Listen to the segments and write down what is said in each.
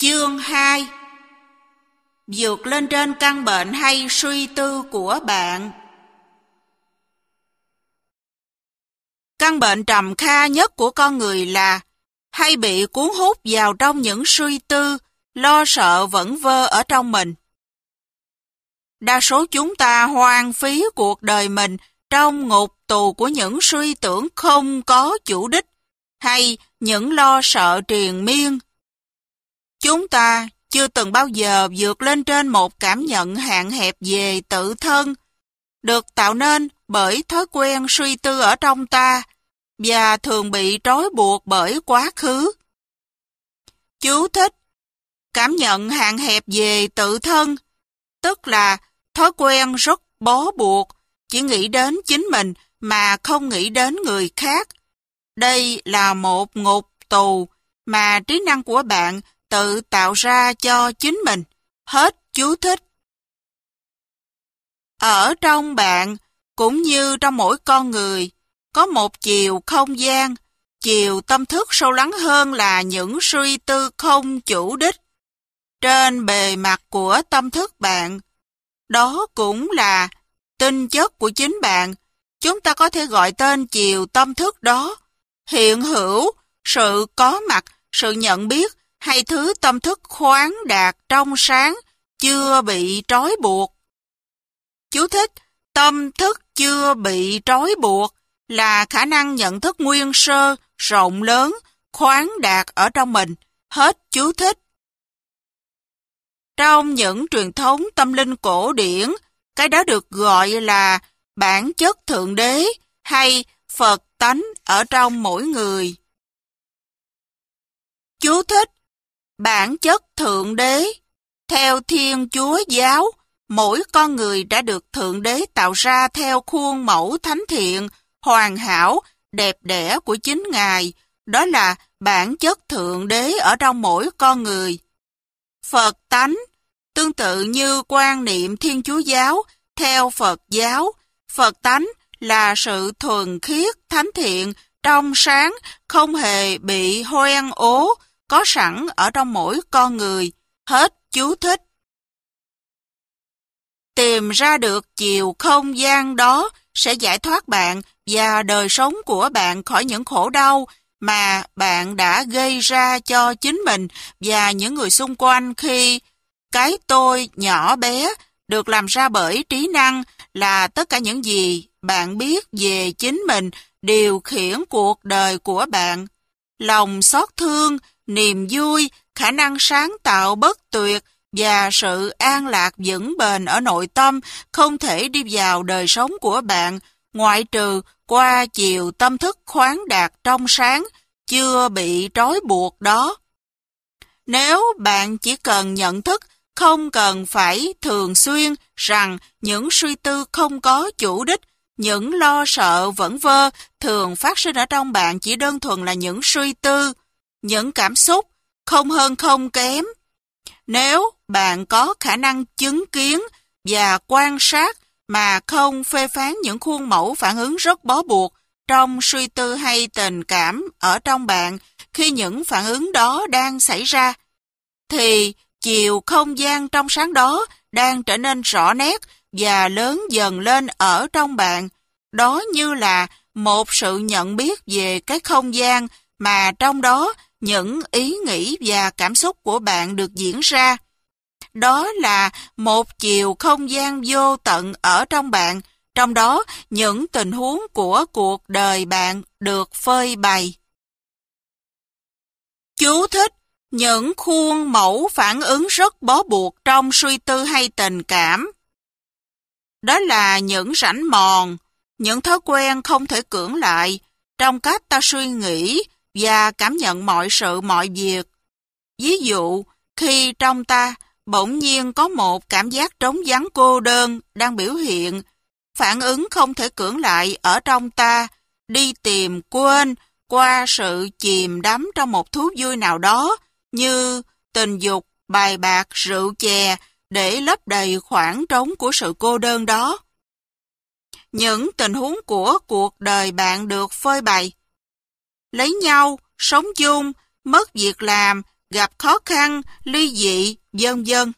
Chương 2. Vượt lên trên căn bệnh hay suy tư của bạn. Căn bệnh trầm kha nhất của con người là hay bị cuốn hút vào trong những suy tư, lo sợ vẩn vơ ở trong mình. Đa số chúng ta hoang phí cuộc đời mình trong ngục tù của những suy tưởng không có chủ đích hay những lo sợ triền miên. Chúng ta chưa từng bao giờ vượt lên trên một cảm nhận hạn hẹp về tự thân, được tạo nên bởi thói quen suy tư ở trong ta và thường bị trói buộc bởi quá khứ. Chú thích: cảm nhận hạn hẹp về tự thân, tức là thói quen rất bó buộc, chỉ nghĩ đến chính mình mà không nghĩ đến người khác. Đây là một ngục tù mà trí năng của bạn tự tạo ra cho chính mình. Hết chú thích. Ở trong bạn, cũng như trong mỗi con người, có một chiều không gian, chiều tâm thức sâu lắng hơn là những suy tư không chủ đích. Trên bề mặt của tâm thức bạn, đó cũng là tinh chất của chính bạn. Chúng ta có thể gọi tên chiều tâm thức đó hiện hữu, sự có mặt, sự nhận biết, hay thứ tâm thức khoáng đạt trong sáng, chưa bị trói buộc. Chú thích: tâm thức chưa bị trói buộc là khả năng nhận thức nguyên sơ, rộng lớn, khoáng đạt ở trong mình. Hết chú thích. Trong những truyền thống tâm linh cổ điển, cái đó được gọi là bản chất Thượng Đế hay Phật tánh ở trong mỗi người. Chú thích: bản chất Thượng Đế. Theo Thiên Chúa giáo, mỗi con người đã được Thượng Đế tạo ra theo khuôn mẫu thánh thiện, hoàn hảo, đẹp đẽ của chính Ngài. Đó là bản chất Thượng Đế ở trong mỗi con người. Phật tánh, tương tự như quan niệm Thiên Chúa giáo, theo Phật giáo, Phật tánh là sự thuần khiết, thánh thiện, trong sáng, không hề bị hoen ố, có sẵn ở trong mỗi con người. Hết chú thích. Tìm ra được chiều không gian đó sẽ giải thoát bạn và đời sống của bạn khỏi những khổ đau mà bạn đã gây ra cho chính mình và những người xung quanh khi cái tôi nhỏ bé được làm ra bởi trí năng là tất cả những gì bạn biết về chính mình điều khiển cuộc đời của bạn. Lòng xót thương, niềm vui, khả năng sáng tạo bất tuyệt và sự an lạc vững bền ở nội tâm không thể đi vào đời sống của bạn ngoại trừ qua chiều tâm thức khoáng đạt trong sáng, chưa bị trói buộc đó. Nếu bạn chỉ cần nhận thức, không cần phải thường xuyên rằng những suy tư không có chủ đích, những lo sợ vẩn vơ thường phát sinh ở trong bạn chỉ đơn thuần là những suy tư, những cảm xúc, không hơn không kém. Nếu bạn có khả năng chứng kiến và quan sát mà không phê phán những khuôn mẫu phản ứng rất bó buộc trong suy tư hay tình cảm ở trong bạn khi những phản ứng đó đang xảy ra, thì chiều không gian trong sáng đó đang trở nên rõ nét và lớn dần lên ở trong bạn. Đó như là một sự nhận biết về cái không gian mà trong đó những ý nghĩ và cảm xúc của bạn được diễn ra. Đó là một chiều không gian vô tận ở trong bạn, trong đó những tình huống của cuộc đời bạn được phơi bày. Chú thích: những khuôn mẫu phản ứng rất bó buộc trong suy tư hay tình cảm. Đó là những rãnh mòn, những thói quen không thể cưỡng lại trong cách ta suy nghĩ và cảm nhận mọi sự mọi việc. Ví dụ, khi trong ta bỗng nhiên có một cảm giác trống vắng cô đơn đang biểu hiện, phản ứng không thể cưỡng lại ở trong ta, đi tìm quên qua sự chìm đắm trong một thú vui nào đó như tình dục, bài bạc, rượu chè để lấp đầy khoảng trống của sự cô đơn đó. Những tình huống của cuộc đời bạn được phơi bày: lấy nhau, sống chung, mất việc làm, gặp khó khăn, ly dị, vân vân.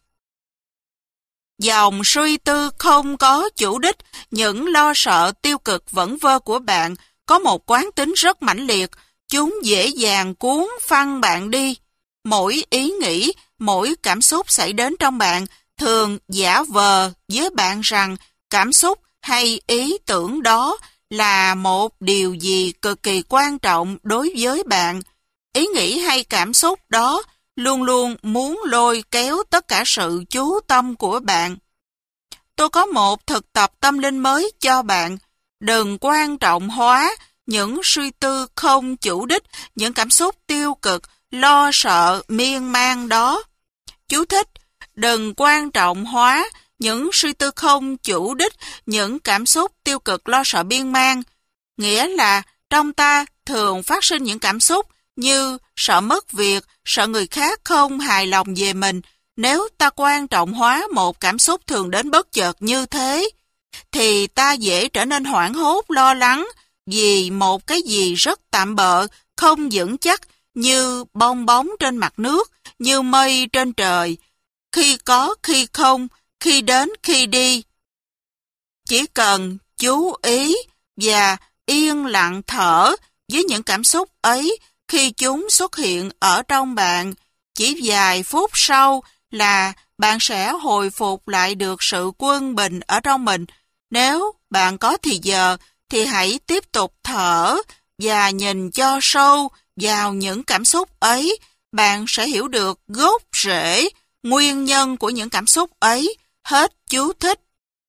Dòng suy tư không có chủ đích, những lo sợ tiêu cực vẩn vơ của bạn có một quán tính rất mãnh liệt, chúng dễ dàng cuốn phăng bạn đi. Mỗi ý nghĩ, mỗi cảm xúc xảy đến trong bạn thường giả vờ với bạn rằng cảm xúc hay ý tưởng đó là một điều gì cực kỳ quan trọng đối với bạn. Ý nghĩ hay cảm xúc đó luôn luôn muốn lôi kéo tất cả sự chú tâm của bạn. Tôi có một thực tập tâm linh mới cho bạn. Đừng quan trọng hóa những suy tư không chủ đích, những cảm xúc tiêu cực, lo sợ, miên man đó. Chú thích: đừng quan trọng hóa những suy tư không chủ đích, những cảm xúc tiêu cực, lo sợ, miên man. Nghĩa là trong ta thường phát sinh những cảm xúc như sợ mất việc, sợ người khác không hài lòng về mình. Nếu ta quan trọng hóa một cảm xúc thường đến bất chợt như thế, thì ta dễ trở nên hoảng hốt, lo lắng vì một cái gì rất tạm bợ, không vững chắc, như bong bóng trên mặt nước, như mây trên trời, khi có, khi không, khi đến, khi đi. Chỉ cần chú ý và yên lặng thở với những cảm xúc ấy khi chúng xuất hiện ở trong bạn, chỉ vài phút sau là bạn sẽ hồi phục lại được sự quân bình ở trong mình. Nếu bạn có thì giờ, thì hãy tiếp tục thở và nhìn cho sâu vào những cảm xúc ấy. Bạn sẽ hiểu được gốc rễ, nguyên nhân của những cảm xúc ấy. Hết chú thích.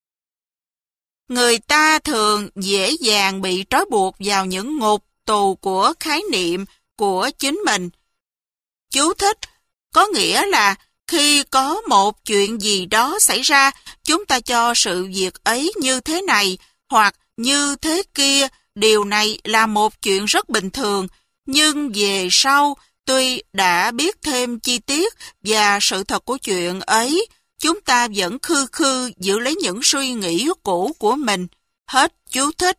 Người ta thường dễ dàng bị trói buộc vào những ngục tù của khái niệm của chính mình. Chú thích có nghĩa là khi có một chuyện gì đó xảy ra, chúng ta cho sự việc ấy như thế này hoặc như thế kia. Điều này là một chuyện rất bình thường, nhưng về sau, tuy đã biết thêm chi tiết và sự thật của chuyện ấy, chúng ta vẫn khư khư giữ lấy những suy nghĩ cũ của mình. Hết chú thích.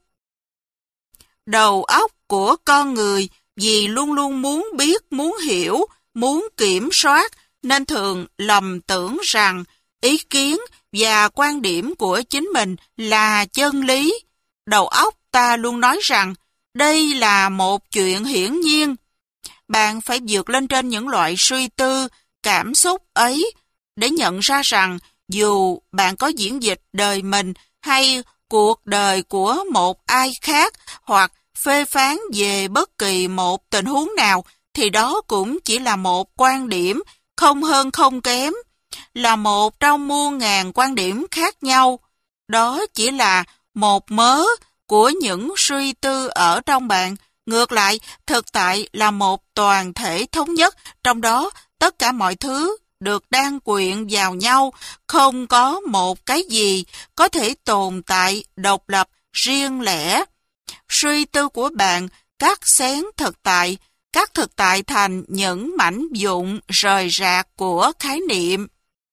Đầu óc của con người vì luôn luôn muốn biết, muốn hiểu, muốn kiểm soát, nên thường lầm tưởng rằng ý kiến và quan điểm của chính mình là chân lý. Đầu óc ta luôn nói rằng đây là một chuyện hiển nhiên. Bạn phải vượt lên trên những loại suy tư, cảm xúc ấy để nhận ra rằng dù bạn có diễn dịch đời mình hay cuộc đời của một ai khác hoặc phê phán về bất kỳ một tình huống nào, thì đó cũng chỉ là một quan điểm, không hơn không kém, là một trong muôn ngàn quan điểm khác nhau. Đó chỉ là một mớ của những suy tư ở trong bạn. Ngược lại, thực tại là một toàn thể thống nhất, trong đó tất cả mọi thứ được đan quyện vào nhau, không có một cái gì có thể tồn tại độc lập, riêng lẻ. Suy tư của bạn cắt xén thực tại, cắt thực tại thành những mảnh vụn rời rạc của khái niệm.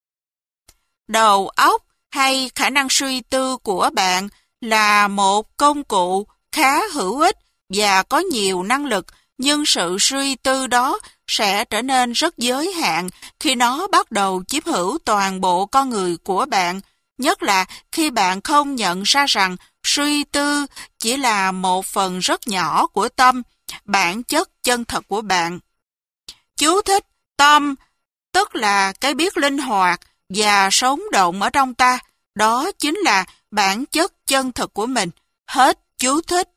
Đầu óc hay khả năng suy tư của bạn là một công cụ khá hữu ích và có nhiều năng lực, nhưng sự suy tư đó sẽ trở nên rất giới hạn khi nó bắt đầu chiếm hữu toàn bộ con người của bạn, nhất là khi bạn không nhận ra rằng suy tư chỉ là một phần rất nhỏ của tâm, bản chất chân thật của bạn. Chú thích: tâm, tức là cái biết linh hoạt và sống động ở trong ta, đó chính là bản chất chân thực của mình. Hết chú thích.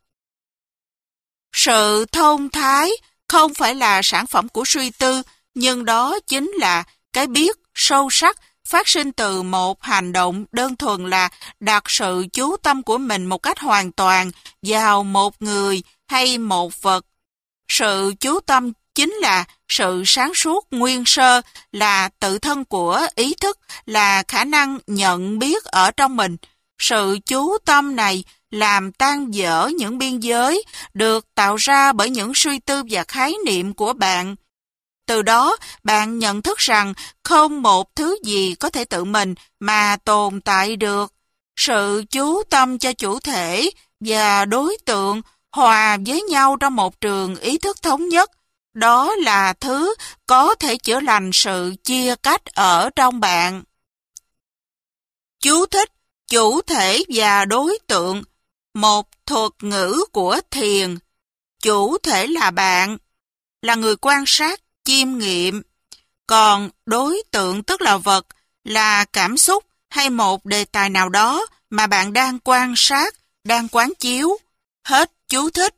Sự thông thái không phải là sản phẩm của suy tư, nhưng đó chính là cái biết sâu sắc phát sinh từ một hành động đơn thuần là đặt sự chú tâm của mình một cách hoàn toàn vào một người hay một vật. Sự chú tâm chính là sự sáng suốt nguyên sơ, là tự thân của ý thức, là khả năng nhận biết ở trong mình. Sự chú tâm này làm tan vỡ những biên giới được tạo ra bởi những suy tư và khái niệm của bạn. Từ đó, bạn nhận thức rằng không một thứ gì có thể tự mình mà tồn tại được. Sự chú tâm cho chủ thể và đối tượng hòa với nhau trong một trường ý thức thống nhất. Đó là thứ có thể chữa lành sự chia cách ở trong bạn. Chú thích: chủ thể và đối tượng. Một thuật ngữ của thiền. Chủ thể là bạn, là người quan sát, chiêm nghiệm. Còn đối tượng tức là vật, là cảm xúc hay một đề tài nào đó mà bạn đang quan sát, đang quán chiếu. Hết chú thích.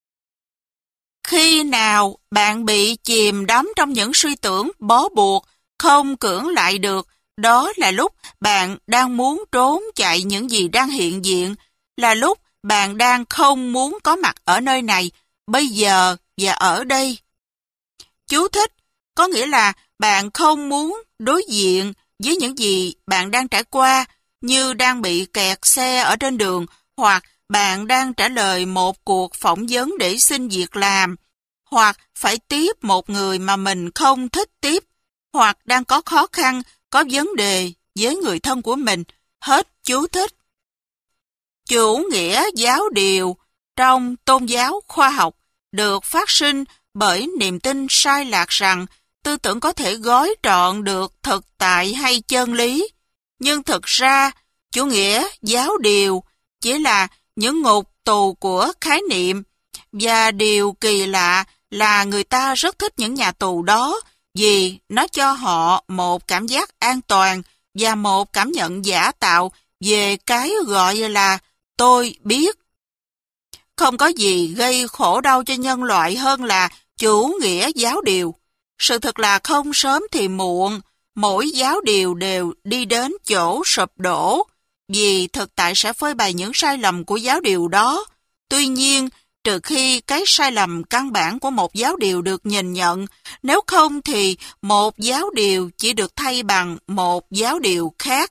Khi nào bạn bị chìm đắm trong những suy tưởng bó buộc, không cưỡng lại được, đó là lúc bạn đang muốn trốn chạy những gì đang hiện diện, là lúc bạn đang không muốn có mặt ở nơi này, bây giờ và ở đây. Chú thích có nghĩa là bạn không muốn đối diện với những gì bạn đang trải qua, như đang bị kẹt xe ở trên đường, hoặc bạn đang trả lời một cuộc phỏng vấn để xin việc làm, hoặc phải tiếp một người mà mình không thích tiếp, hoặc đang có khó khăn, có vấn đề với người thân của mình. Hết chú thích. Chủ nghĩa giáo điều trong tôn giáo khoa học được phát sinh bởi niềm tin sai lạc rằng tư tưởng có thể gói trọn được thực tại hay chân lý. Nhưng thực ra, chủ nghĩa giáo điều chỉ là những ngục tù của khái niệm, và điều kỳ lạ là người ta rất thích những nhà tù đó vì nó cho họ một cảm giác an toàn và một cảm nhận giả tạo về cái gọi là tôi biết. Không có gì gây khổ đau cho nhân loại hơn là chủ nghĩa giáo điều. Sự thật là không sớm thì muộn, mỗi giáo điều đều đi đến chỗ sụp đổ, vì thực tại sẽ phơi bày những sai lầm của giáo điều đó. Tuy nhiên, trừ khi cái sai lầm căn bản của một giáo điều được nhìn nhận, nếu không thì một giáo điều chỉ được thay bằng một giáo điều khác.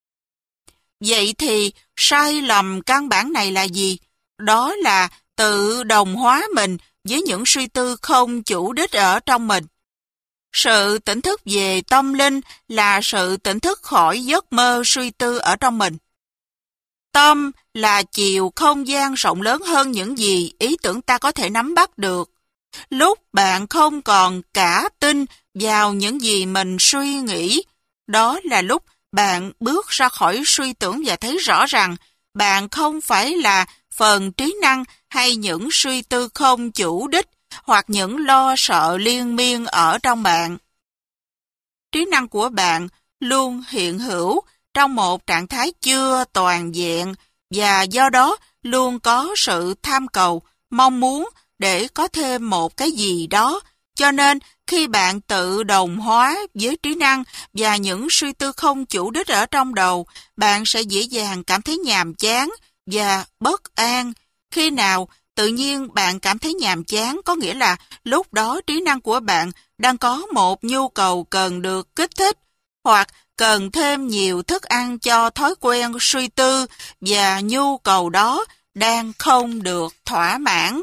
Vậy thì sai lầm căn bản này là gì? Đó là tự đồng hóa mình với những suy tư không chủ đích ở trong mình. Sự tỉnh thức về tâm linh là sự tỉnh thức khỏi giấc mơ suy tư ở trong mình. Tâm là chiều không gian rộng lớn hơn những gì ý tưởng ta có thể nắm bắt được. Lúc bạn không còn cả tin vào những gì mình suy nghĩ, đó là lúc bạn bước ra khỏi suy tưởng và thấy rõ rằng bạn không phải là phần trí năng hay những suy tư không chủ đích hoặc những lo sợ liên miên ở trong bạn. Trí năng của bạn luôn hiện hữu trong một trạng thái chưa toàn vẹn và do đó luôn có sự tham cầu, mong muốn để có thêm một cái gì đó. Cho nên khi bạn tự đồng hóa với trí năng và những suy tư không chủ đích ở trong đầu, bạn sẽ dễ dàng cảm thấy nhàm chán và bất an. Khi nào tự nhiên bạn cảm thấy nhàm chán có nghĩa là lúc đó trí năng của bạn đang có một nhu cầu cần được kích thích, hoặc cần thêm nhiều thức ăn cho thói quen suy tư và nhu cầu đó đang không được thỏa mãn.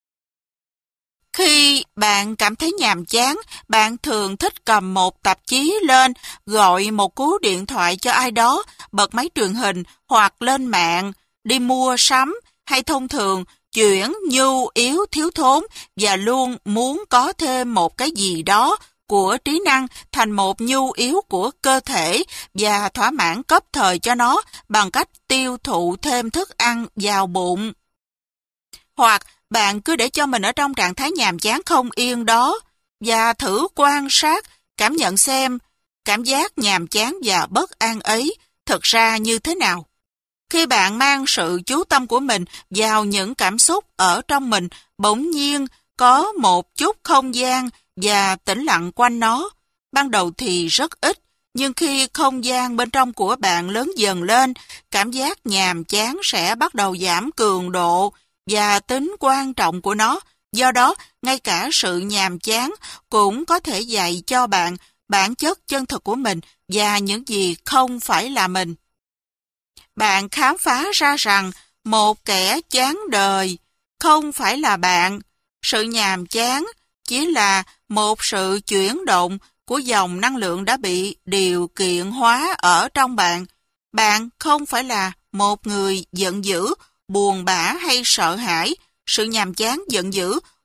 Khi bạn cảm thấy nhàm chán, bạn thường thích cầm một tạp chí lên, gọi một cú điện thoại cho ai đó, bật máy truyền hình hoặc lên mạng, đi mua sắm hay thông thường chuyển nhu yếu thiếu thốn và luôn muốn có thêm một cái gì đó của trí năng thành một nhu yếu của cơ thể và thỏa mãn cấp thời cho nó bằng cách tiêu thụ thêm thức ăn vào bụng. Hoặc bạn cứ để cho mình ở trong trạng thái nhàm chán không yên đó và thử quan sát, cảm nhận xem cảm giác nhàm chán và bất an ấy thực ra như thế nào. Khi bạn mang sự chú tâm của mình vào những cảm xúc ở trong mình, bỗng nhiên có một chút không gian và tĩnh lặng quanh nó. Ban đầu thì rất ít, nhưng khi không gian bên trong của bạn lớn dần lên, cảm giác nhàm chán sẽ bắt đầu giảm cường độ và tính quan trọng của nó. Do đó, ngay cả sự nhàm chán cũng có thể dạy cho bạn bản chất chân thực của mình và những gì không phải là mình. Bạn khám phá ra rằng một kẻ chán đời không phải là bạn. Sự nhàm chán chỉ là một sự chuyển động của dòng năng lượng đã bị điều kiện hóa ở trong bạn. Bạn không phải là một người giận dữ, buồn bã hay sợ hãi. Sự nhàm chán, giận dữ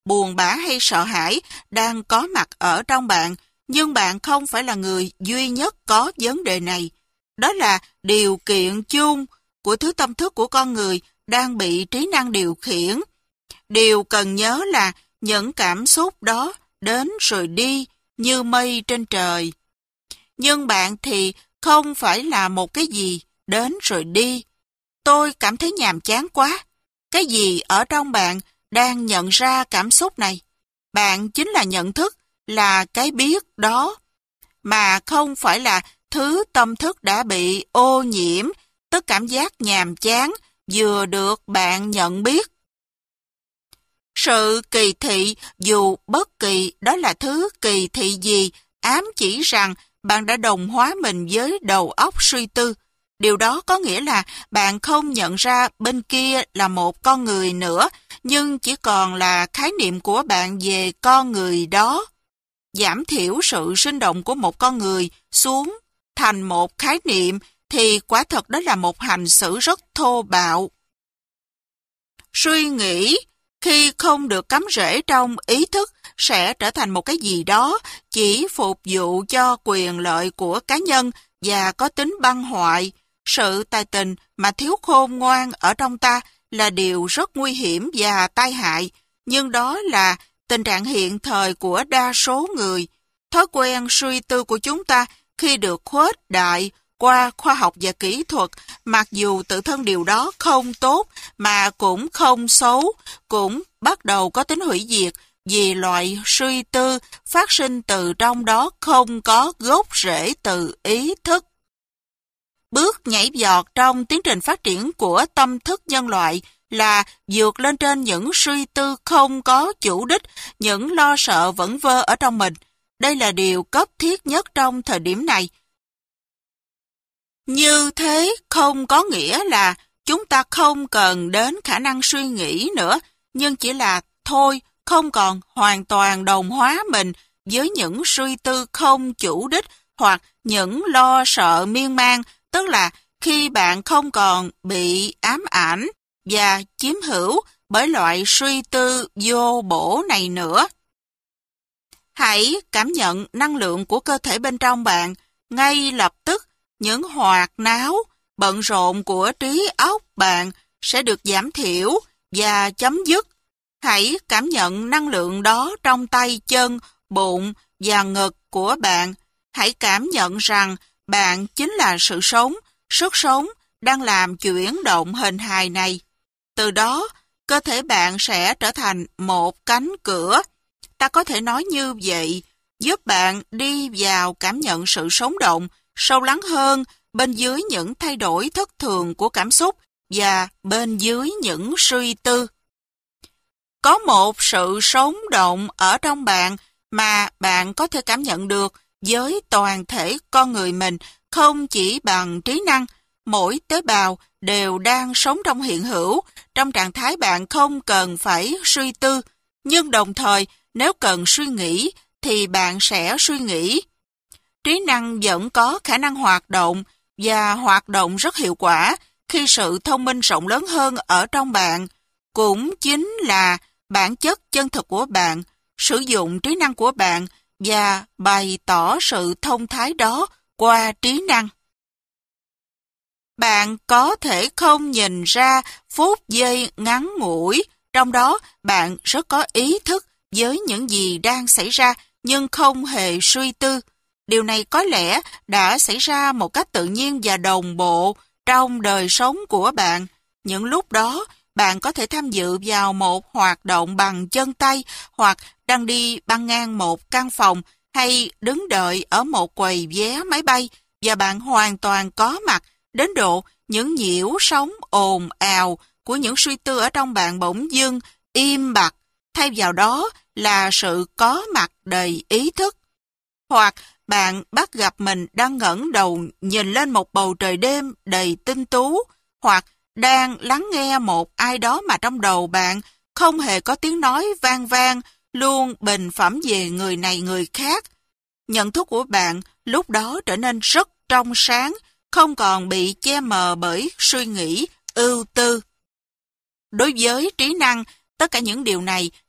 buồn bã hay sợ hãi đang có mặt ở trong bạn, nhưng bạn không phải là người duy nhất có vấn đề này. Đó là điều kiện chung của thứ tâm thức của con người đang bị trí năng điều khiển. Điều cần nhớ là những cảm xúc đó đến rồi đi như mây trên trời. Nhưng bạn thì không phải là một cái gì đến rồi đi. Tôi cảm thấy nhàm chán quá. Cái gì ở trong bạn đang nhận ra cảm xúc này? Bạn chính là nhận thức, là cái biết đó, mà không phải là thứ tâm thức đã bị ô nhiễm, tức cảm giác nhàm chán vừa được bạn nhận biết. Sự kỳ thị, dù bất kỳ đó là thứ kỳ thị gì, ám chỉ rằng bạn đã đồng hóa mình với đầu óc suy tư. Điều đó có nghĩa là bạn không nhận ra bên kia là một con người nữa, nhưng chỉ còn là khái niệm của bạn về con người đó. Giảm thiểu sự sinh động của một con người xuống thành một khái niệm thì quả thật đó là một hành xử rất thô bạo. Suy nghĩ khi không được cắm rễ trong ý thức sẽ trở thành một cái gì đó chỉ phục vụ cho quyền lợi của cá nhân và có tính băng hoại. Sự tài tình mà thiếu khôn ngoan ở trong ta là điều rất nguy hiểm và tai hại, nhưng đó là tình trạng hiện thời của đa số người. Thói quen suy tư của chúng ta khi được khuếch đại qua khoa học và kỹ thuật, mặc dù tự thân điều đó không tốt mà cũng không xấu, cũng bắt đầu có tính hủy diệt vì loại suy tư phát sinh từ trong đó không có gốc rễ từ ý thức. Bước nhảy vọt trong tiến trình phát triển của tâm thức nhân loại là vượt lên trên những suy tư không có chủ đích, những lo sợ vẩn vơ ở trong mình. Đây là điều cấp thiết nhất trong thời điểm này. Như thế không có nghĩa là chúng ta không cần đến khả năng suy nghĩ nữa, nhưng chỉ là thôi, không còn hoàn toàn đồng hóa mình với những suy tư không chủ đích hoặc những lo sợ miên man, tức là khi bạn không còn bị ám ảnh và chiếm hữu bởi loại suy tư vô bổ này nữa. Hãy cảm nhận năng lượng của cơ thể bên trong bạn. Ngay lập tức, những hoạt náo, bận rộn của trí óc bạn sẽ được giảm thiểu và chấm dứt. Hãy cảm nhận năng lượng đó trong tay chân, bụng và ngực của bạn. Hãy cảm nhận rằng bạn chính là sự sống, sức sống đang làm chuyển động hình hài này. Từ đó, cơ thể bạn sẽ trở thành một cánh cửa. Ta có thể nói như vậy, giúp bạn đi vào cảm nhận sự sống động, sâu lắng hơn bên dưới những thay đổi thất thường của cảm xúc và bên dưới những suy tư. Có một sự sống động ở trong bạn mà bạn có thể cảm nhận được với toàn thể con người mình, không chỉ bằng trí năng. Mỗi tế bào đều đang sống trong hiện hữu, trong trạng thái bạn không cần phải suy tư, nhưng đồng thời nếu cần suy nghĩ thì bạn sẽ suy nghĩ. Trí năng vẫn có khả năng hoạt động và hoạt động rất hiệu quả khi sự thông minh rộng lớn hơn ở trong bạn. Cũng chính là bản chất chân thực của bạn, sử dụng trí năng của bạn và bày tỏ sự thông thái đó qua trí năng. Bạn có thể không nhìn ra phút giây ngắn ngủi, trong đó bạn rất có ý thức với những gì đang xảy ra nhưng không hề suy tư. Điều này có lẽ đã xảy ra một cách tự nhiên và đồng bộ trong đời sống của bạn. Những lúc đó, bạn có thể tham dự vào một hoạt động bằng chân tay hoặc đang đi băng ngang một căn phòng hay đứng đợi ở một quầy vé máy bay và bạn hoàn toàn có mặt đến độ những nhiễu sóng ồn ào của những suy tư ở trong bạn bỗng dưng im bặt, thay vào đó là sự có mặt đầy ý thức. Hoặc bạn bắt gặp mình đang ngẩng đầu nhìn lên một bầu trời đêm đầy tinh tú, hoặc đang lắng nghe một ai đó mà trong đầu bạn không hề có tiếng nói vang vang, luôn bình phẩm về người này người khác. Nhận thức của bạn lúc đó trở nên rất trong sáng, không còn bị che mờ bởi suy nghĩ, ưu tư. Đối với trí năng, tất cả những điều này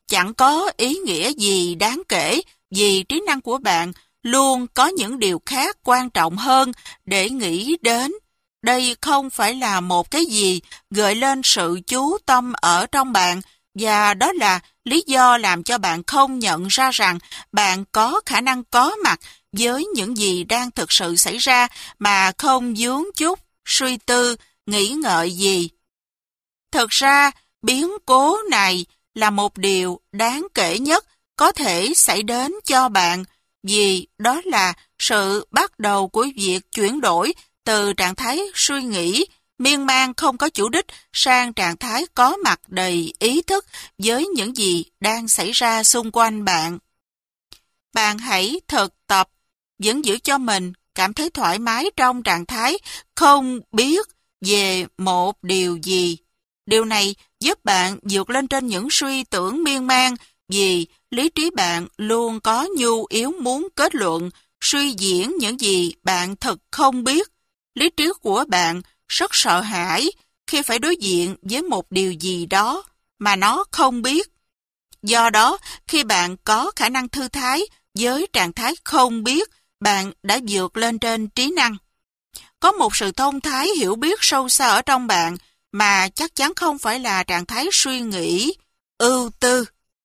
chẳng có ý nghĩa gì đáng kể vì trí năng của bạn luôn có những điều khác quan trọng hơn để nghĩ đến. Đây không phải là một cái gì gợi lên sự chú tâm ở trong bạn, và đó là lý do làm cho bạn không nhận ra rằng bạn có khả năng có mặt với những gì đang thực sự xảy ra mà không vướng chút suy tư, nghĩ ngợi gì. Thực ra, biến cố này là một điều đáng kể nhất có thể xảy đến cho bạn, vì đó là sự bắt đầu của việc chuyển đổi từ trạng thái suy nghĩ, miên man không có chủ đích sang trạng thái có mặt đầy ý thức với những gì đang xảy ra xung quanh bạn. Bạn hãy thực tập, vẫn giữ cho mình cảm thấy thoải mái trong trạng thái không biết về một điều gì. Điều này giúp bạn vượt lên trên những suy tưởng miên man, vì lý trí bạn luôn có nhu yếu muốn kết luận, suy diễn những gì bạn thực không biết. Lý trí của bạn rất sợ hãi khi phải đối diện với một điều gì đó mà nó không biết. Do đó, khi bạn có khả năng thư thái với trạng thái không biết, bạn đã vượt lên trên trí năng. Có một sự thông thái hiểu biết sâu xa ở trong bạn mà chắc chắn không phải là trạng thái suy nghĩ, ưu tư.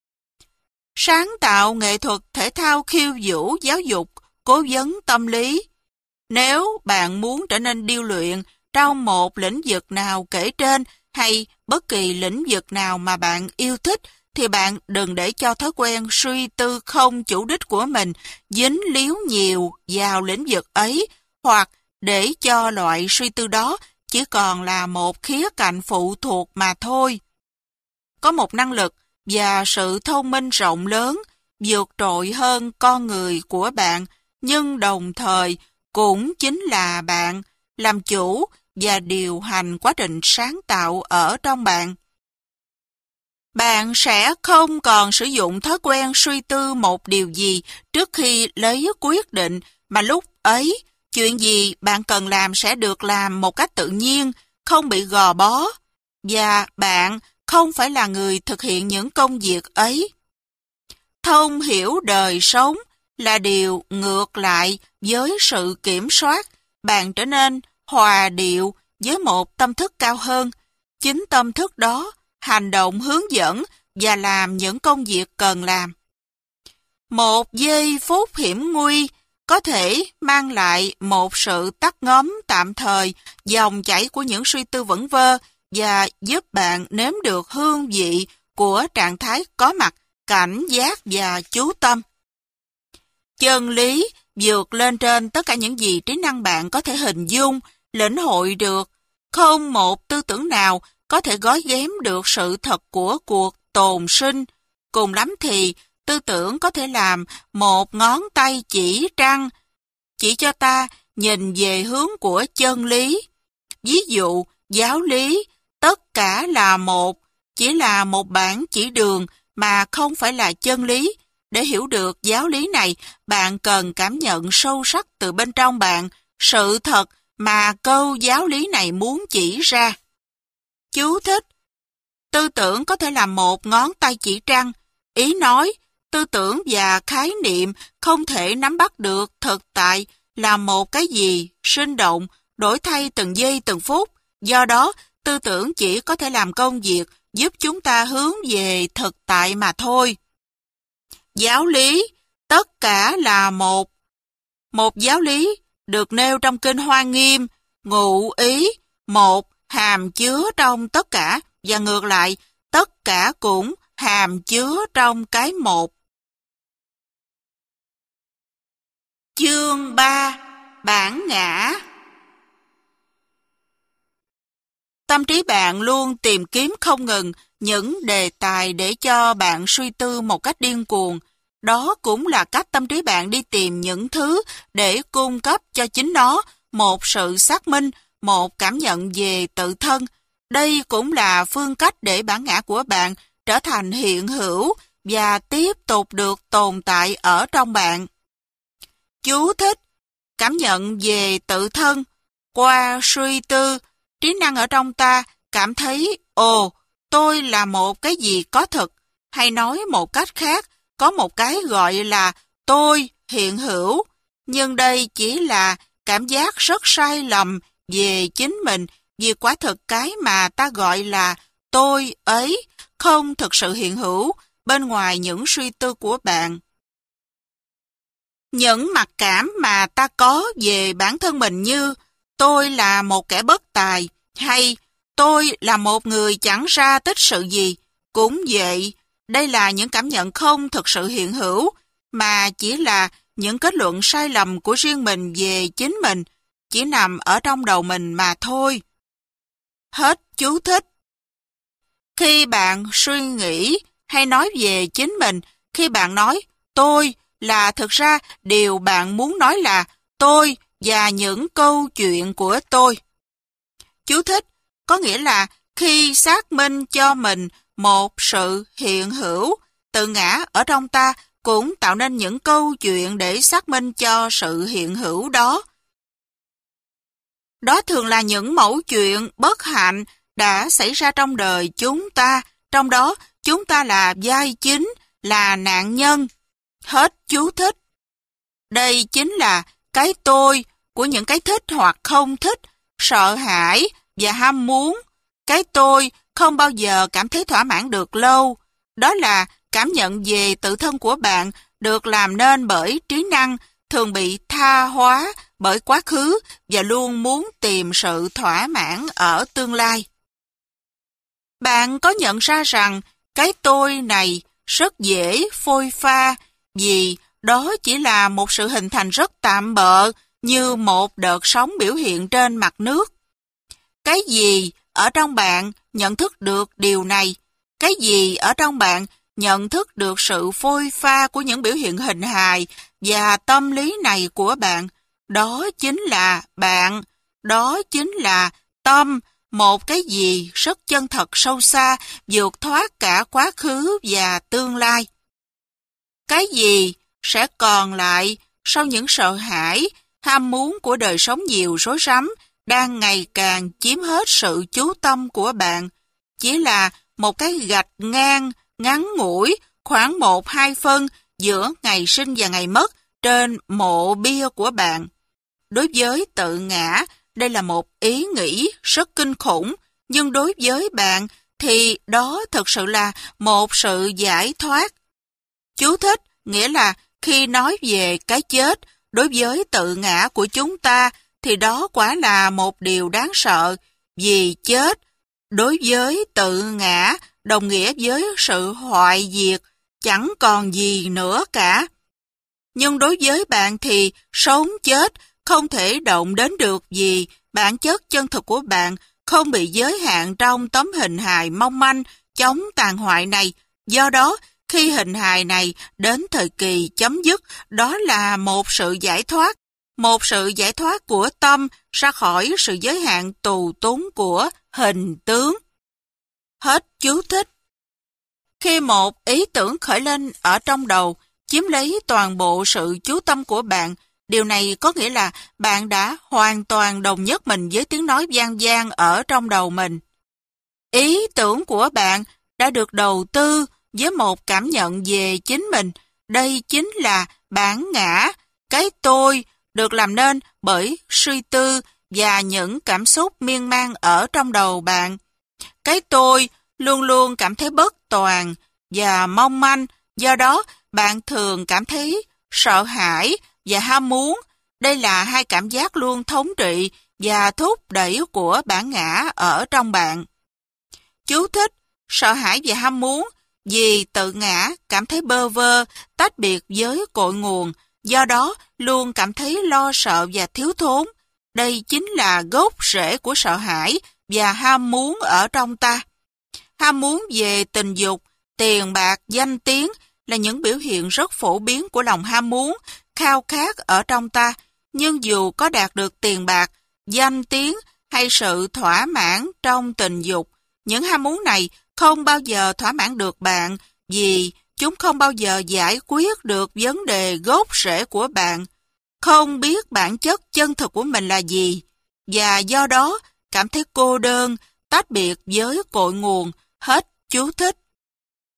Sáng tạo, nghệ thuật, thể thao, khiêu vũ, giáo dục, cố vấn tâm lý. Nếu bạn muốn trở nên điêu luyện trong một lĩnh vực nào kể trên hay bất kỳ lĩnh vực nào mà bạn yêu thích, thì bạn đừng để cho thói quen suy tư không chủ đích của mình dính líu nhiều vào lĩnh vực ấy, hoặc để cho loại suy tư đó chỉ còn là một khía cạnh phụ thuộc mà thôi. Có một năng lực và sự thông minh rộng lớn vượt trội hơn con người của bạn, nhưng đồng thời cũng chính là bạn làm chủ và điều hành quá trình sáng tạo ở trong bạn. Bạn sẽ không còn sử dụng thói quen suy tư một điều gì trước khi lấy quyết định, mà lúc ấy, chuyện gì bạn cần làm sẽ được làm một cách tự nhiên, không bị gò bó, và bạn không phải là người thực hiện những công việc ấy. Thông hiểu đời sống là điều ngược lại với sự kiểm soát. Bạn trở nên hòa điệu với một tâm thức cao hơn. Chính tâm thức đó hành động hướng dẫn và làm những công việc cần làm. Một giây phút hiểm nguy có thể mang lại một sự tắt ngóm tạm thời dòng chảy của những suy tư vẩn vơ và giúp bạn nếm được hương vị của trạng thái có mặt, cảnh giác và chú tâm. Chân lý vượt lên trên tất cả những gì trí năng bạn có thể hình dung, lĩnh hội được. Không một tư tưởng nào có thể gói ghém được sự thật của cuộc tồn sinh. Cùng lắm thì tư tưởng có thể làm một ngón tay chỉ trăng, chỉ cho ta nhìn về hướng của chân lý. Ví dụ, giáo lý, tất cả là một, chỉ là một bản chỉ đường mà không phải là chân lý. Để hiểu được giáo lý này, bạn cần cảm nhận sâu sắc từ bên trong bạn sự thật mà câu giáo lý này muốn chỉ ra. Chú thích: tư tưởng có thể là một ngón tay chỉ trăng. Ý nói, tư tưởng và khái niệm không thể nắm bắt được thực tại là một cái gì sinh động, đổi thay từng giây từng phút. Do đó, tư tưởng chỉ có thể làm công việc giúp chúng ta hướng về thực tại mà thôi. Giáo lý, tất cả là một. Một giáo lý được nêu trong Kinh Hoa Nghiêm, ngụ ý, một hàm chứa trong tất cả, và ngược lại, tất cả cũng hàm chứa trong cái một. Chương 3. Bản ngã. Tâm trí bạn luôn tìm kiếm không ngừng những đề tài để cho bạn suy tư một cách điên cuồng. Đó cũng là cách tâm trí bạn đi tìm những thứ để cung cấp cho chính nó một sự xác minh, một cảm nhận về tự thân. Đây cũng là phương cách để bản ngã của bạn trở thành hiện hữu và tiếp tục được tồn tại ở trong bạn. Chú thích: cảm nhận về tự thân. Qua suy tư, trí năng ở trong ta cảm thấy, ồ, tôi là một cái gì có thực. hay nói một cách khác, có một cái gọi là tôi hiện hữu, nhưng đây chỉ là cảm giác rất sai lầm về chính mình, vì quả thực cái mà ta gọi là tôi ấy không thực sự hiện hữu bên ngoài những suy tư của bạn. Những mặc cảm mà ta có về bản thân mình như tôi là một kẻ bất tài hay tôi là một người chẳng ra tích sự gì, cũng vậy, đây là những cảm nhận không thực sự hiện hữu, mà chỉ là những kết luận sai lầm của riêng mình về chính mình, chỉ nằm ở trong đầu mình mà thôi. Hết chú thích. Khi bạn suy nghĩ hay nói về chính mình, khi bạn nói tôi là thực ra điều bạn muốn nói là tôi và những câu chuyện của tôi. Chú thích có nghĩa là khi xác minh cho mình một sự hiện hữu, tự ngã ở trong ta cũng tạo nên những câu chuyện để xác minh cho sự hiện hữu đó. Đó thường là những mẩu chuyện bất hạnh đã xảy ra trong đời chúng ta, trong đó chúng ta là vai chính, là nạn nhân. Hết chú thích. Đây chính là cái tôi của những cái thích hoặc không thích, sợ hãi và ham muốn. Cái tôi không bao giờ cảm thấy thỏa mãn được lâu. Đó là cảm nhận về tự thân của bạn được làm nên bởi trí năng, thường bị tha hóa bởi quá khứ và luôn muốn tìm sự thỏa mãn ở tương lai. Bạn có nhận ra rằng cái tôi này rất dễ phôi pha vì đó chỉ là một sự hình thành rất tạm bợ như một đợt sóng biểu hiện trên mặt nước. Cái gì ở trong bạn nhận thức được điều này? Cái gì ở trong bạn nhận thức được sự phôi pha của những biểu hiện hình hài và tâm lý này của bạn? Đó chính là bạn, đó chính là tâm, một cái gì rất chân thật sâu xa, vượt thoát cả quá khứ và tương lai. Cái gì sẽ còn lại sau những sợ hãi, ham muốn của đời sống nhiều rối rắm, đang ngày càng chiếm hết sự chú tâm của bạn? Chỉ là một cái gạch ngang, ngắn ngủi, khoảng 1-2 phân giữa ngày sinh và ngày mất trên mộ bia của bạn. Đối với tự ngã, đây là một ý nghĩ rất kinh khủng, nhưng đối với bạn thì đó thực sự là một sự giải thoát. Chú thích nghĩa là khi nói về cái chết, đối với tự ngã của chúng ta thì đó quả là một điều đáng sợ, vì chết đối với tự ngã đồng nghĩa với sự hoại diệt, chẳng còn gì nữa cả. Nhưng đối với bạn thì sống chết không thể động đến được vì bản chất chân thực của bạn không bị giới hạn trong tấm hình hài mong manh, chống tàn hoại này. Do đó, khi hình hài này đến thời kỳ chấm dứt, đó là một sự giải thoát của tâm ra khỏi sự giới hạn tù túng của hình tướng. Hết chú thích. Khi một ý tưởng khởi lên ở trong đầu, chiếm lấy toàn bộ sự chú tâm của bạn, điều này có nghĩa là bạn đã hoàn toàn đồng nhất mình với tiếng nói vang vang ở trong đầu mình. Ý tưởng của bạn đã được đầu tư với một cảm nhận về chính mình. Đây chính là bản ngã, cái tôi được làm nên bởi suy tư và những cảm xúc miên man ở trong đầu bạn. Cái tôi luôn luôn cảm thấy bất toàn và mong manh, do đó bạn thường cảm thấy sợ hãi và ham muốn. Đây là hai cảm giác luôn thống trị và thúc đẩy của bản ngã ở trong bạn. Chú thích, sợ hãi và ham muốn vì tự ngã cảm thấy bơ vơ, tách biệt với cội nguồn, do đó luôn cảm thấy lo sợ và thiếu thốn. Đây chính là gốc rễ của sợ hãi và ham muốn ở trong ta. Ham muốn về tình dục, tiền bạc, danh tiếng là những biểu hiện rất phổ biến của lòng ham muốn, khao khát ở trong ta. Nhưng dù có đạt được tiền bạc, danh tiếng hay sự thỏa mãn trong tình dục, những ham muốn này không bao giờ thỏa mãn được bạn vì chúng không bao giờ giải quyết được vấn đề gốc rễ của bạn. Không biết bản chất chân thực của mình là gì và do đó cảm thấy cô đơn, tách biệt với cội nguồn. Hết chú thích.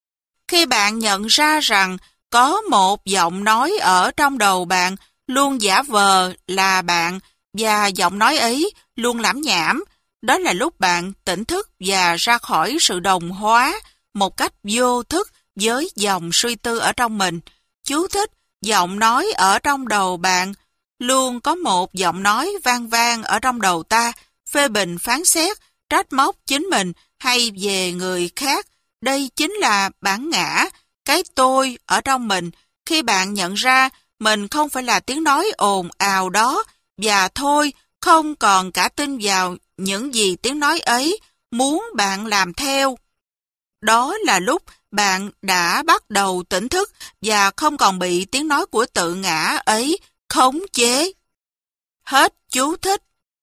Khi bạn nhận ra rằng có một giọng nói ở trong đầu bạn luôn giả vờ là bạn và giọng nói ấy luôn lảm nhảm, đó là lúc bạn tỉnh thức và ra khỏi sự đồng hóa một cách vô thức với dòng suy tư ở trong mình. Chú thích: giọng nói ở trong đầu bạn. Luôn có một giọng nói vang vang ở trong đầu ta, phê bình phán xét, trách móc chính mình hay về người khác. Đây chính là bản ngã, cái tôi ở trong mình. Khi bạn nhận ra mình không phải là tiếng nói ồn ào đó, và thôi, không còn cả tin vào những gì tiếng nói ấy muốn bạn làm theo. Đó là lúc bạn đã bắt đầu tỉnh thức và không còn bị tiếng nói của tự ngã ấy khống chế. Hết chú thích.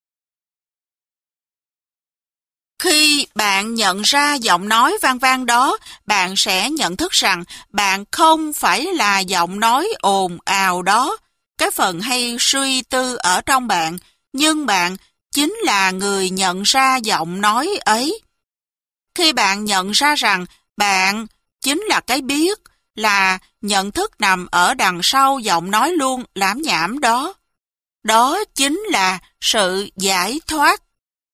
Khi bạn nhận ra giọng nói vang vang đó, bạn sẽ nhận thức rằng bạn không phải là giọng nói ồn ào đó, cái phần hay suy tư ở trong bạn, nhưng bạn chính là người nhận ra giọng nói ấy. Khi bạn nhận ra rằng bạn chính là cái biết, là nhận thức nằm ở đằng sau giọng nói luôn lảm nhảm đó. Đó chính là sự giải thoát.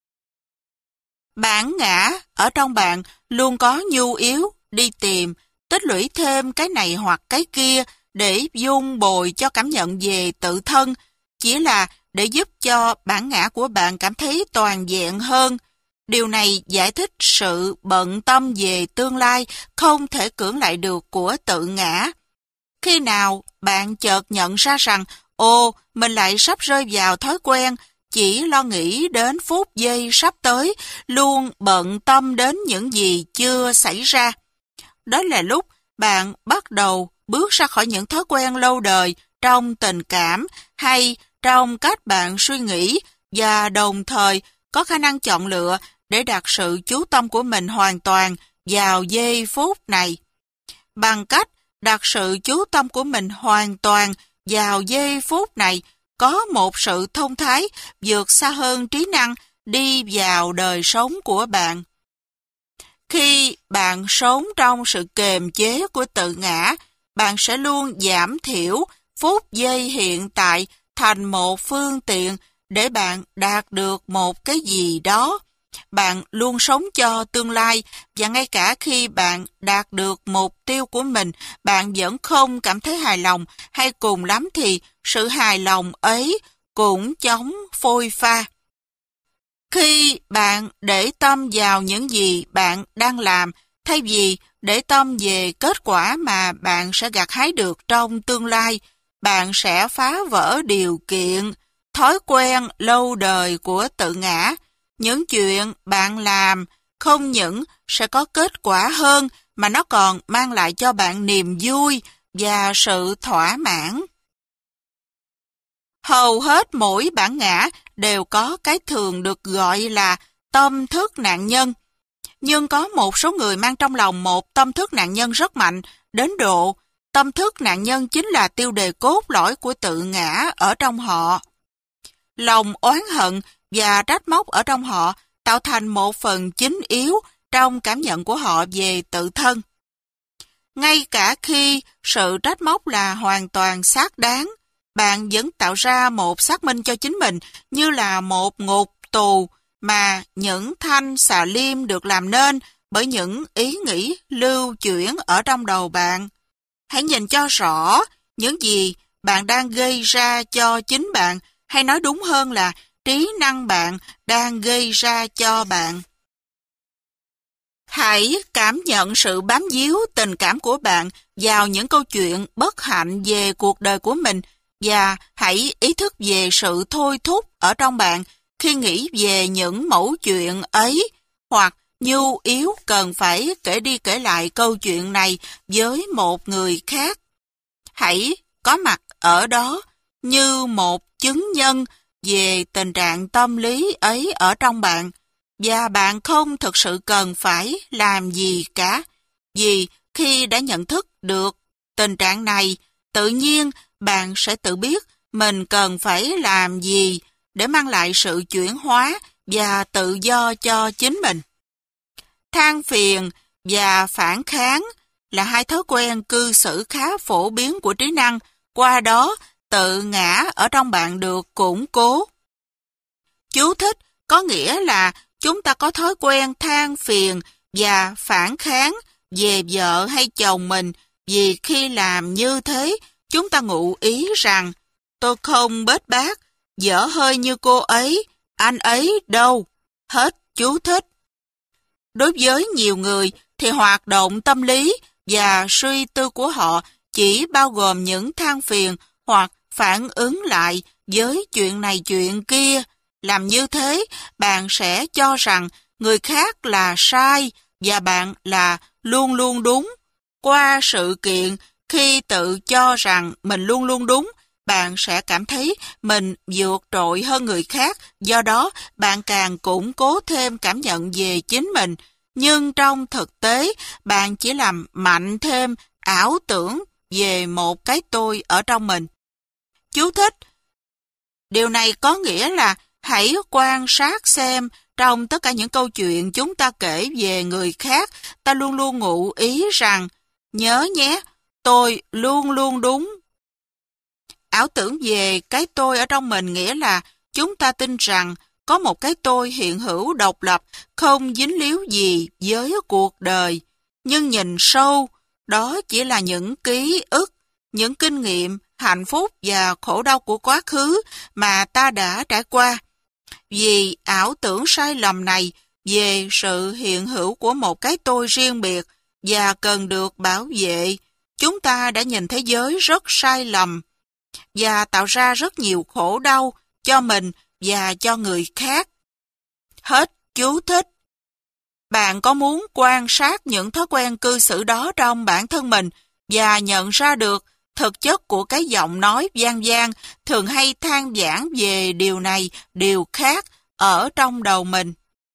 Bản ngã ở trong bạn luôn có nhu yếu đi tìm, tích lũy thêm cái này hoặc cái kia để dung bồi cho cảm nhận về tự thân, chỉ là để giúp cho bản ngã của bạn cảm thấy toàn vẹn hơn. Điều này giải thích sự bận tâm về tương lai không thể cưỡng lại được của tự ngã. Khi nào bạn chợt nhận ra rằng, mình lại sắp rơi vào thói quen, chỉ lo nghĩ đến phút giây sắp tới, luôn bận tâm đến những gì chưa xảy ra. Đó là lúc bạn bắt đầu bước ra khỏi những thói quen lâu đời trong tình cảm hay trong cách bạn suy nghĩ, và đồng thời có khả năng chọn lựa để đặt sự chú tâm của mình hoàn toàn vào giây phút này. Bằng cách đặt sự chú tâm của mình hoàn toàn vào giây phút này, có một sự thông thái vượt xa hơn trí năng đi vào đời sống của bạn. Khi bạn sống trong sự kềm chế của tự ngã, bạn sẽ luôn giảm thiểu phút giây hiện tại thành một phương tiện để bạn đạt được một cái gì đó. Bạn luôn sống cho tương lai, và ngay cả khi bạn đạt được mục tiêu của mình, bạn vẫn không cảm thấy hài lòng, hay cùng lắm thì sự hài lòng ấy cũng chóng phôi pha. Khi bạn để tâm vào những gì bạn đang làm, thay vì để tâm về kết quả mà bạn sẽ gặt hái được trong tương lai, bạn sẽ phá vỡ điều kiện, thói quen lâu đời của tự ngã. Những chuyện bạn làm không những sẽ có kết quả hơn, mà nó còn mang lại cho bạn niềm vui và sự thỏa mãn. Hầu hết mỗi bản ngã đều có cái thường được gọi là tâm thức nạn nhân. Nhưng có một số người mang trong lòng một tâm thức nạn nhân rất mạnh, đến độ tâm thức nạn nhân chính là tiêu đề cốt lõi của tự ngã ở trong họ. Lòng oán hận và trách móc ở trong họ tạo thành một phần chính yếu trong cảm nhận của họ về tự thân. Ngay cả khi sự trách móc là hoàn toàn xác đáng, bạn vẫn tạo ra một xác minh cho chính mình như là một ngục tù mà những thanh xà liêm được làm nên bởi những ý nghĩ lưu chuyển ở trong đầu bạn. Hãy nhìn cho rõ những gì bạn đang gây ra cho chính bạn, hay nói đúng hơn là trí năng bạn đang gây ra cho bạn. Hãy cảm nhận sự bám víu tình cảm của bạn vào những câu chuyện bất hạnh về cuộc đời của mình, và hãy ý thức về sự thôi thúc ở trong bạn khi nghĩ về những mẩu chuyện ấy, hoặc nhu yếu cần phải kể đi kể lại câu chuyện này với một người khác. Hãy có mặt ở đó như một chứng nhân về tình trạng tâm lý ấy ở trong bạn, và bạn không thực sự cần phải làm gì cả, vì khi đã nhận thức được tình trạng này, tự nhiên bạn sẽ tự biết mình cần phải làm gì để mang lại sự chuyển hóa và tự do cho chính mình. Than phiền và phản kháng là hai thói quen cư xử khá phổ biến của trí năng, qua đó tự ngã ở trong bạn được củng cố. Chú thích có nghĩa là chúng ta có thói quen than phiền và phản kháng về vợ hay chồng mình, vì khi làm như thế, chúng ta ngụ ý rằng tôi không bết bát, dở hơi như cô ấy, anh ấy đâu. Hết chú thích. Đối với nhiều người thì hoạt động tâm lý và suy tư của họ chỉ bao gồm những than phiền hoặc phản ứng lại với chuyện này chuyện kia. Làm như thế, bạn sẽ cho rằng người khác là sai và bạn là luôn luôn đúng. Qua sự kiện, khi tự cho rằng mình luôn luôn đúng, bạn sẽ cảm thấy mình vượt trội hơn người khác, do đó bạn càng củng cố thêm cảm nhận về chính mình. Nhưng trong thực tế, bạn chỉ làm mạnh thêm ảo tưởng về một cái tôi ở trong mình. Chú thích. Điều này có nghĩa là hãy quan sát xem trong tất cả những câu chuyện chúng ta kể về người khác, ta luôn luôn ngụ ý rằng, nhớ nhé, tôi luôn luôn đúng. Ảo tưởng về cái tôi ở trong mình nghĩa là chúng ta tin rằng có một cái tôi hiện hữu độc lập, không dính líu gì với cuộc đời. Nhưng nhìn sâu, đó chỉ là những ký ức, những kinh nghiệm, hạnh phúc và khổ đau của quá khứ mà ta đã trải qua. Vì ảo tưởng sai lầm này về sự hiện hữu của một cái tôi riêng biệt và cần được bảo vệ, chúng ta đã nhìn thế giới rất sai lầm và tạo ra rất nhiều khổ đau cho mình và cho người khác. Hết chú thích. Bạn có muốn quan sát những thói quen cư xử đó trong bản thân mình và nhận ra được thực chất của cái giọng nói vang vang thường hay than vãn về điều này, điều khác ở trong đầu mình?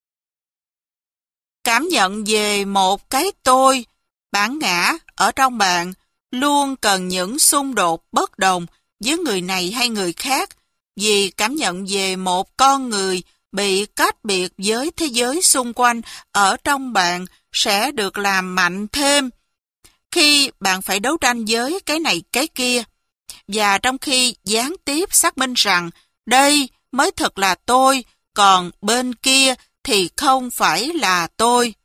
Cảm nhận về một cái tôi, bản ngã ở trong bạn luôn cần những xung đột bất đồng với người này hay người khác, vì cảm nhận về một con người bị cách biệt với thế giới xung quanh ở trong bạn sẽ được làm mạnh thêm khi bạn phải đấu tranh với cái này cái kia, và trong khi gián tiếp xác minh rằng đây mới thật là tôi, còn bên kia thì không phải là tôi.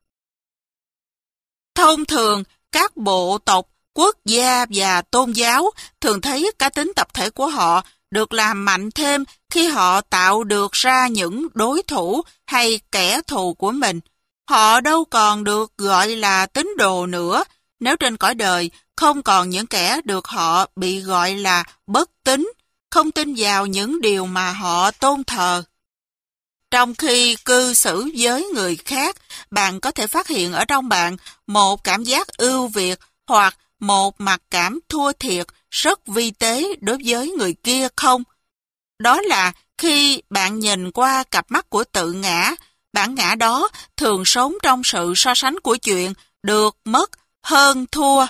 Thông thường, các bộ tộc, quốc gia và tôn giáo thường thấy cá tính tập thể của họ được làm mạnh thêm khi họ tạo được ra những đối thủ hay kẻ thù của mình. Họ đâu còn được gọi là tín đồ nữa, nếu trên cõi đời không còn những kẻ được họ bị gọi là bất tín, không tin vào những điều mà họ tôn thờ. Trong khi cư xử với người khác, bạn có thể phát hiện ở trong bạn một cảm giác ưu việt hoặc một mặc cảm thua thiệt rất vi tế đối với người kia không? Đó là khi bạn nhìn qua cặp mắt của tự ngã, bản ngã đó thường sống trong sự so sánh của chuyện được mất hơn thua.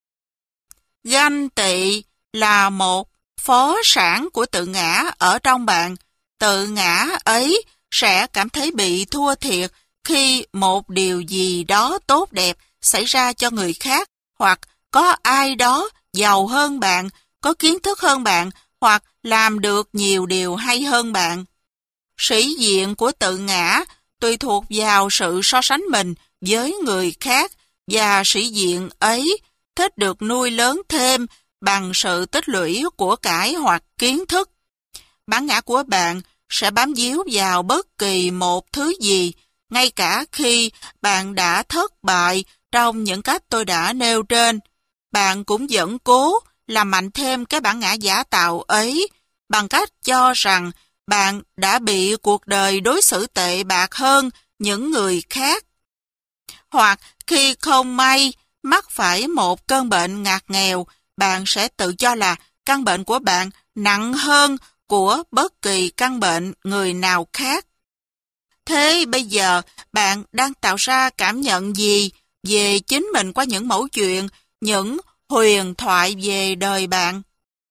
Ganh tị là một phó sản của tự ngã ở trong bạn. Tự ngã ấy sẽ cảm thấy bị thua thiệt khi một điều gì đó tốt đẹp xảy ra cho người khác, hoặc có ai đó giàu hơn bạn, có kiến thức hơn bạn, hoặc làm được nhiều điều hay hơn bạn. Sĩ diện của tự ngã tùy thuộc vào sự so sánh mình với người khác, và sĩ diện ấy thích được nuôi lớn thêm bằng sự tích lũy của cải hoặc kiến thức. Bản ngã của bạn sẽ bám víu vào bất kỳ một thứ gì, ngay cả khi bạn đã thất bại trong những cách tôi đã nêu trên. Bạn cũng vẫn cố làm mạnh thêm cái bản ngã giả tạo ấy bằng cách cho rằng bạn đã bị cuộc đời đối xử tệ bạc hơn những người khác. Hoặc khi không may mắc phải một cơn bệnh ngặt nghèo, bạn sẽ tự cho là căn bệnh của bạn nặng hơn của bất kỳ căn bệnh người nào khác. Thế bây giờ bạn đang tạo ra cảm nhận gì về chính mình qua những mẩu chuyện, những huyền thoại về đời bạn?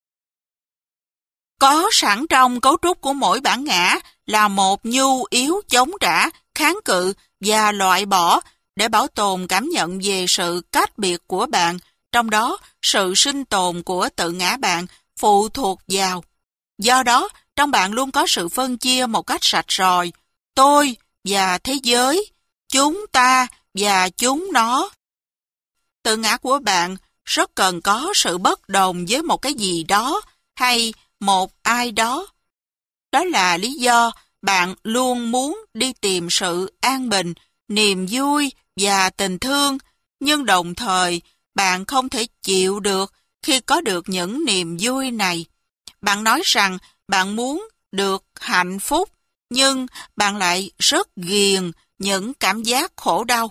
Có sẵn trong cấu trúc của mỗi bản ngã là một nhu yếu chống trả, kháng cự và loại bỏ, để bảo tồn cảm nhận về sự cách biệt của bạn, trong đó sự sinh tồn của tự ngã bạn phụ thuộc vào. Do đó, trong bạn luôn có sự phân chia một cách rạch ròi, tôi và thế giới, chúng ta và chúng nó. Tự ngã của bạn rất cần có sự bất đồng với một cái gì đó hay một ai đó. Đó là lý do bạn luôn muốn đi tìm sự an bình, niềm vui và tình thương, nhưng đồng thời bạn không thể chịu được khi có được những niềm vui này. Bạn nói rằng bạn muốn được hạnh phúc, nhưng bạn lại rất ghiền những cảm giác khổ đau.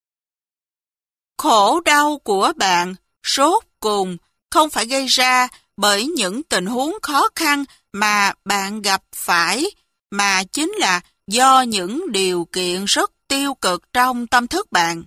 Khổ đau của bạn rốt cùng không phải gây ra bởi những tình huống khó khăn mà bạn gặp phải, mà chính là do những điều kiện rất tiêu cực trong tâm thức bạn.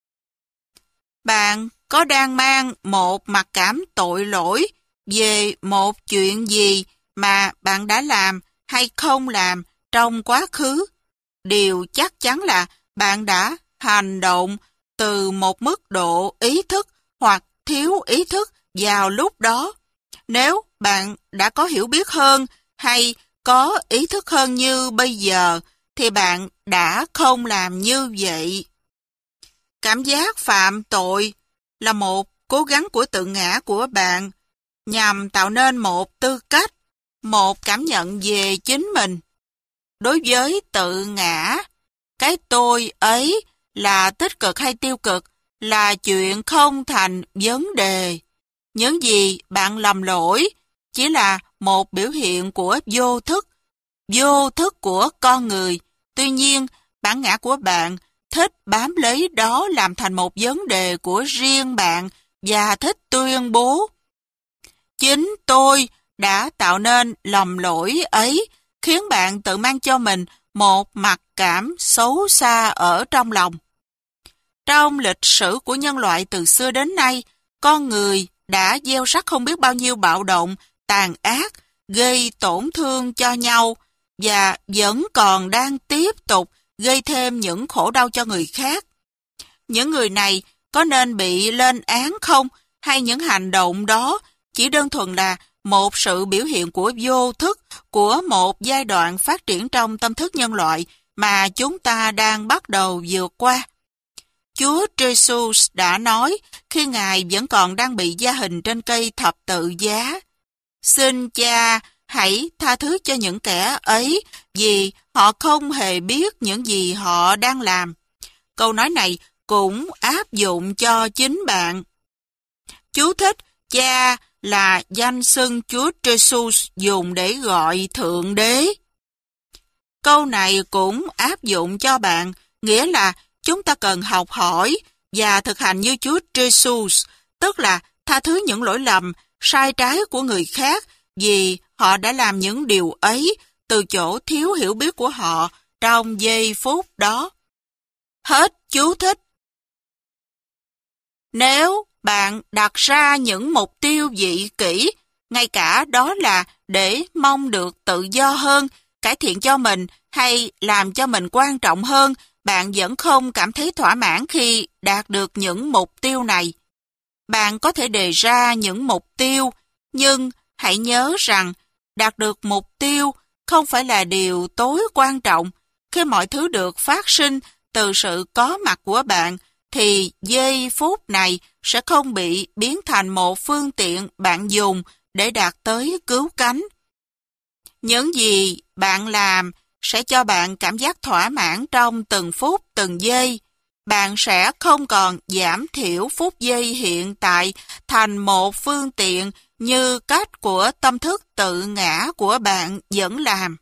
Bạn có đang mang một mặc cảm tội lỗi về một chuyện gì mà bạn đã làm hay không làm trong quá khứ? Điều chắc chắn là bạn đã hành động từ một mức độ ý thức hoặc thiếu ý thức vào lúc đó. Nếu bạn đã có hiểu biết hơn hay có ý thức hơn như bây giờ, thì bạn đã không làm như vậy. Cảm giác phạm tội là một cố gắng của tự ngã của bạn nhằm tạo nên một tư cách, một cảm nhận về chính mình. Đối với tự ngã, cái tôi ấy là tích cực hay tiêu cực là chuyện không thành vấn đề. Những gì bạn làm lỗi chỉ là một biểu hiện của vô thức của con người. Tuy nhiên, bản ngã của bạn thích bám lấy đó làm thành một vấn đề của riêng bạn và thích tuyên bố: chính tôi đã tạo nên lầm lỗi ấy, khiến bạn tự mang cho mình một mặc cảm xấu xa ở trong lòng. Trong lịch sử của nhân loại từ xưa đến nay, con người đã gieo rắc không biết bao nhiêu bạo động, tàn ác, gây tổn thương cho nhau và vẫn còn đang tiếp tục gây thêm những khổ đau cho người khác. Những người này có nên bị lên án không, hay những hành động đó chỉ đơn thuần là một sự biểu hiện của vô thức của một giai đoạn phát triển trong tâm thức nhân loại mà chúng ta đang bắt đầu vượt qua? Chúa Giêsu đã nói khi Ngài vẫn còn đang bị gia hình trên cây thập tự giá: xin Cha hãy tha thứ cho những kẻ ấy vì họ không hề biết những gì họ đang làm. Câu nói này cũng áp dụng cho chính bạn. Chú thích: Cha là danh xưng Chúa Giêsu dùng để gọi Thượng Đế. Câu này cũng áp dụng cho bạn, nghĩa là chúng ta cần học hỏi và thực hành như Chúa Giêsu, tức là tha thứ những lỗi lầm, sai trái của người khác vì họ đã làm những điều ấy từ chỗ thiếu hiểu biết của họ trong giây phút đó. Hết chú thích. Nếu bạn đặt ra những mục tiêu dị kỷ, ngay cả đó là để mong được tự do hơn, cải thiện cho mình hay làm cho mình quan trọng hơn, bạn vẫn không cảm thấy thỏa mãn khi đạt được những mục tiêu này. Bạn có thể đề ra những mục tiêu, nhưng hãy nhớ rằng đạt được mục tiêu không phải là điều tối quan trọng. Khi mọi thứ được phát sinh từ sự có mặt của bạn, thì giây phút này sẽ không bị biến thành một phương tiện bạn dùng để đạt tới cứu cánh. Những gì bạn làm sẽ cho bạn cảm giác thỏa mãn trong từng phút, từng giây. Bạn sẽ không còn giảm thiểu phút giây hiện tại thành một phương tiện như cách của tâm thức tự ngã của bạn vẫn làm.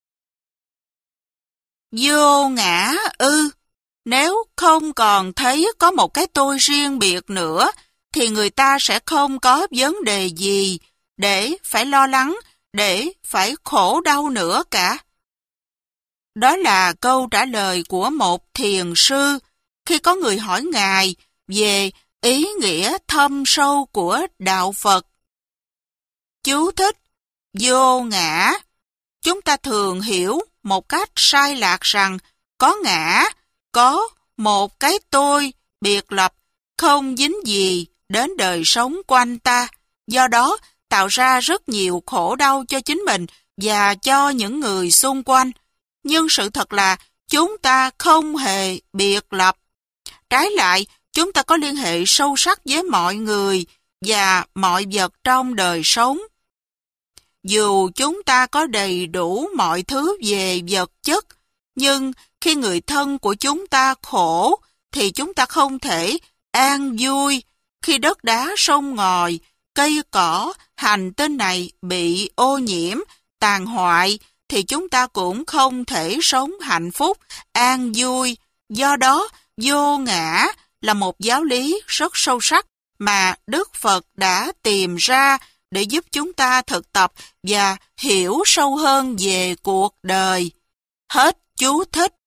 Vô ngã ư? Nếu không còn thấy có một cái tôi riêng biệt nữa, thì người ta sẽ không có vấn đề gì để phải lo lắng, để phải khổ đau nữa cả. Đó là câu trả lời của một thiền sư khi có người hỏi Ngài về ý nghĩa thâm sâu của đạo Phật. Chú thích: vô ngã. Chúng ta thường hiểu một cách sai lạc rằng có ngã, có một cái tôi biệt lập, không dính gì đến đời sống quanh ta. Do đó, tạo ra rất nhiều khổ đau cho chính mình và cho những người xung quanh. Nhưng sự thật là chúng ta không hề biệt lập. Trái lại, chúng ta có liên hệ sâu sắc với mọi người và mọi vật trong đời sống. Dù chúng ta có đầy đủ mọi thứ về vật chất, nhưng khi người thân của chúng ta khổ, thì chúng ta không thể an vui. Khi đất đá sông ngòi, cây cỏ, hành tinh này bị ô nhiễm, tàn hoại, thì chúng ta cũng không thể sống hạnh phúc, an vui. Do đó, vô ngã là một giáo lý rất sâu sắc mà Đức Phật đã tìm ra để giúp chúng ta thực tập và hiểu sâu hơn về cuộc đời. Hết chú thích.